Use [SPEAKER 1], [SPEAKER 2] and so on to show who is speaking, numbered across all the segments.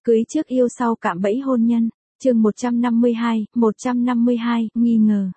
[SPEAKER 1] Cưới trước yêu sau cạm bẫy hôn nhân. Chương 152, nghi ngờ.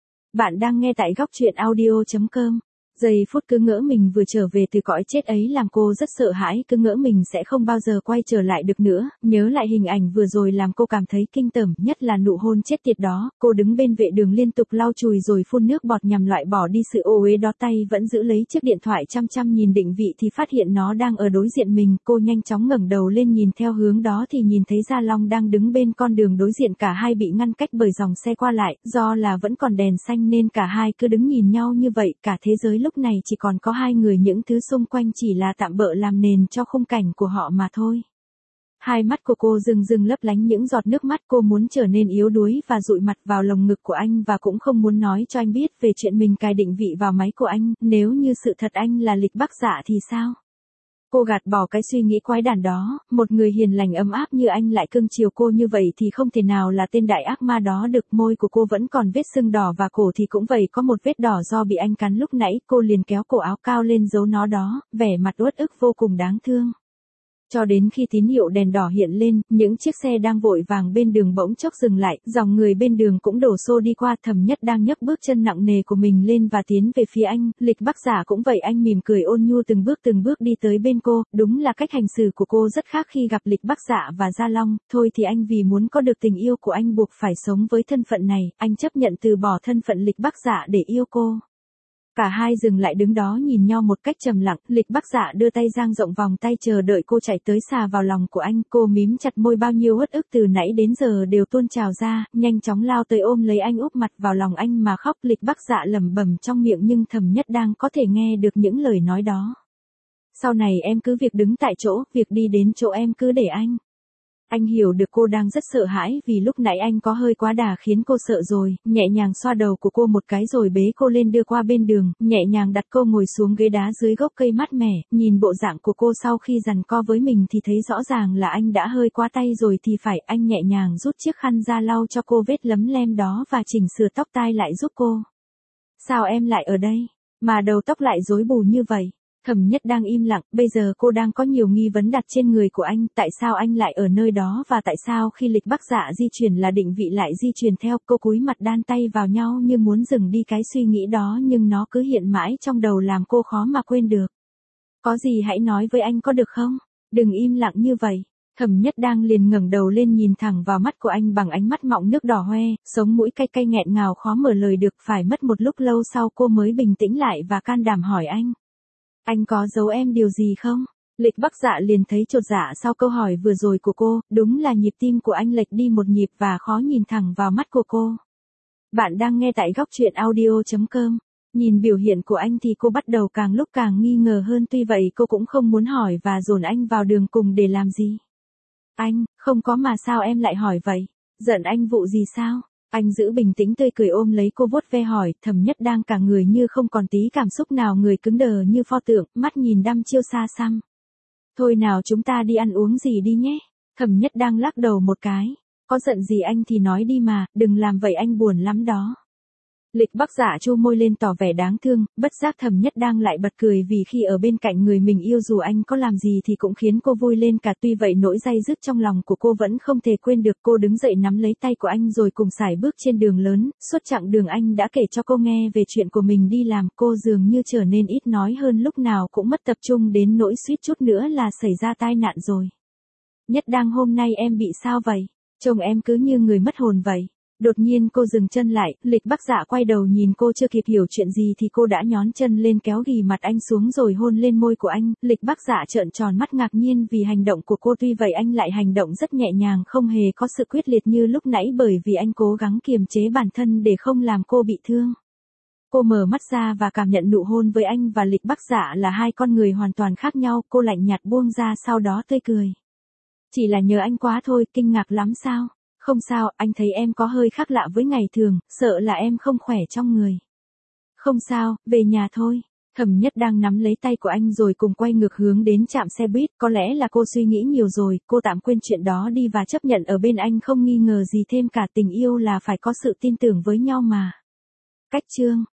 [SPEAKER 1] Bạn đang nghe tại góc truyện audio.com. Giây phút cứ ngỡ mình vừa trở về từ cõi chết ấy làm cô rất sợ hãi, cứ ngỡ mình sẽ không bao giờ quay trở lại được nữa, nhớ lại hình ảnh vừa rồi làm cô cảm thấy kinh tởm, nhất là nụ hôn chết tiệt đó. Cô đứng bên vệ đường liên tục lau chùi rồi phun nước bọt nhằm loại bỏ đi sự ô uế đó, tay vẫn giữ lấy chiếc điện thoại chăm chăm nhìn định vị thì phát hiện nó đang ở đối diện mình. Cô nhanh chóng ngẩng đầu lên nhìn theo hướng đó thì nhìn thấy Gia Long đang đứng bên con đường đối diện, cả hai bị ngăn cách bởi dòng xe qua lại, do là vẫn còn đèn xanh nên cả hai cứ đứng nhìn nhau như vậy. Cả thế giới lúc này chỉ còn có hai người, những thứ xung quanh chỉ là tạm bợ làm nền cho khung cảnh của họ mà thôi. Hai mắt của cô rưng rưng lấp lánh những giọt nước mắt, cô muốn trở nên yếu đuối và dụi mặt vào lồng ngực của anh, và cũng không muốn nói cho anh biết về chuyện mình cài định vị vào máy của anh. Nếu như sự thật anh là Lịch Bắc Dạ thì sao? Cô gạt bỏ cái suy nghĩ quái đản đó, một người hiền lành ấm áp như anh lại cưng chiều cô như vậy thì không thể nào là tên đại ác ma đó được. Môi của cô vẫn còn vết sưng đỏ và cổ thì cũng vậy, có một vết đỏ do bị anh cắn lúc nãy. Cô liền kéo cổ áo cao lên giấu nó đó, vẻ mặt uất ức vô cùng đáng thương. Cho đến khi tín hiệu đèn đỏ hiện lên, những chiếc xe đang vội vàng bên đường bỗng chốc dừng lại, dòng người bên đường cũng đổ xô đi qua. Thẩm Nhất đang nhấc bước chân nặng nề của mình lên và tiến về phía anh. Lịch Bắc Dạ cũng vậy, anh mỉm cười ôn nhu từng bước đi tới bên cô. Đúng là cách hành xử của cô rất khác khi gặp Lịch Bắc Dạ và Gia Long. Thôi thì anh vì muốn có được tình yêu của anh buộc phải sống với thân phận này, anh chấp nhận từ bỏ thân phận Lịch Bắc Dạ để yêu cô. Cả hai dừng lại đứng đó nhìn nhau một cách trầm lặng. Lịch Bắc Dạ đưa tay dang rộng vòng tay chờ đợi cô chạy tới xà vào lòng của anh. Cô mím chặt môi, bao nhiêu uất ức từ nãy đến giờ đều tuôn trào ra, nhanh chóng lao tới ôm lấy anh, úp mặt vào lòng anh mà khóc. Lịch Bắc Dạ lẩm bẩm trong miệng nhưng Thẩm Nhất đang có thể nghe được những lời nói đó. Sau này em cứ việc đứng tại chỗ, việc đi đến chỗ em cứ để anh. Anh hiểu được cô đang rất sợ hãi vì lúc nãy anh có hơi quá đà khiến cô sợ rồi, nhẹ nhàng xoa đầu của cô một cái rồi bế cô lên đưa qua bên đường, nhẹ nhàng đặt cô ngồi xuống ghế đá dưới gốc cây mát mẻ. Nhìn bộ dạng của cô sau khi giằng co với mình thì thấy rõ ràng là anh đã hơi quá tay rồi thì phải. Anh nhẹ nhàng rút chiếc khăn ra lau cho cô vết lấm lem đó và chỉnh sửa tóc tai lại giúp cô. Sao em lại ở đây? Mà đầu tóc lại rối bù như vậy? Thẩm Nhất đang im lặng, bây giờ cô đang có nhiều nghi vấn đặt trên người của anh, tại sao anh lại ở nơi đó và tại sao khi Lịch Bắc Dạ di chuyển là định vị lại di chuyển theo. Cô cúi mặt đan tay vào nhau như muốn dừng đi cái suy nghĩ đó, nhưng nó cứ hiện mãi trong đầu làm cô khó mà quên được. Có gì hãy nói với anh có được không? Đừng im lặng như vậy. Thẩm Nhất đang liền ngẩng đầu lên nhìn thẳng vào mắt của anh bằng ánh mắt mọng nước đỏ hoe, sống mũi cay cay nghẹn ngào khó mở lời được. Phải mất một lúc lâu sau cô mới bình tĩnh lại và can đảm hỏi anh. Anh có giấu em điều gì không? Lịch Bắc Dạ liền thấy chột dạ sau câu hỏi vừa rồi của cô, đúng là nhịp tim của anh lệch đi một nhịp và khó nhìn thẳng vào mắt của cô. Bạn đang nghe tại góc truyện audio.com. Nhìn biểu hiện của anh thì cô bắt đầu càng lúc càng nghi ngờ hơn, tuy vậy cô cũng không muốn hỏi và dồn anh vào đường cùng để làm gì. Anh, không có mà sao em lại hỏi vậy? Giận anh vụ gì sao? Anh giữ bình tĩnh tươi cười ôm lấy cô vuốt ve hỏi. Thẩm Nhất đang cả người như không còn tí cảm xúc nào, người cứng đờ như pho tượng, mắt nhìn đăm chiêu xa xăm. Thôi nào chúng ta đi ăn uống gì đi nhé. Thẩm Nhất đang lắc đầu một cái. Có giận gì anh thì nói đi mà, đừng làm vậy anh buồn lắm đó. Lịch Bắc Dạ chu môi lên tỏ vẻ đáng thương, bất giác Thẩm Nhất đang lại bật cười vì khi ở bên cạnh người mình yêu dù anh có làm gì thì cũng khiến cô vui lên cả. Tuy vậy nỗi day dứt trong lòng của cô vẫn không thể quên được. Cô đứng dậy nắm lấy tay của anh rồi cùng sải bước trên đường lớn. Suốt chặng đường anh đã kể cho cô nghe về chuyện của mình đi làm. Cô dường như trở nên ít nói hơn, lúc nào cũng mất tập trung đến nỗi suýt chút nữa là xảy ra tai nạn rồi. Nhất đang hôm nay em bị sao vậy? Trông em cứ như người mất hồn vậy. Đột nhiên cô dừng chân lại, Lịch Bắc Dạ quay đầu nhìn cô, chưa kịp hiểu chuyện gì thì cô đã nhón chân lên kéo ghì mặt anh xuống rồi hôn lên môi của anh. Lịch Bắc Dạ trợn tròn mắt ngạc nhiên vì hành động của cô, tuy vậy anh lại hành động rất nhẹ nhàng, không hề có sự quyết liệt như lúc nãy, bởi vì anh cố gắng kiềm chế bản thân để không làm cô bị thương. Cô mở mắt ra và cảm nhận nụ hôn với anh và Lịch Bắc Dạ là hai con người hoàn toàn khác nhau. Cô lạnh nhạt buông ra, sau đó tươi cười. Chỉ là nhờ anh quá thôi, kinh ngạc lắm sao? Không sao, anh thấy em có hơi khác lạ với ngày thường, sợ là em không khỏe trong người. Không sao, về nhà thôi. Thẩm Nhất đang nắm lấy tay của anh rồi cùng quay ngược hướng đến trạm xe buýt. Có lẽ là cô suy nghĩ nhiều rồi, cô tạm quên chuyện đó đi và chấp nhận ở bên anh, không nghi ngờ gì thêm cả. Tình yêu là phải có sự tin tưởng với nhau mà. Cách chương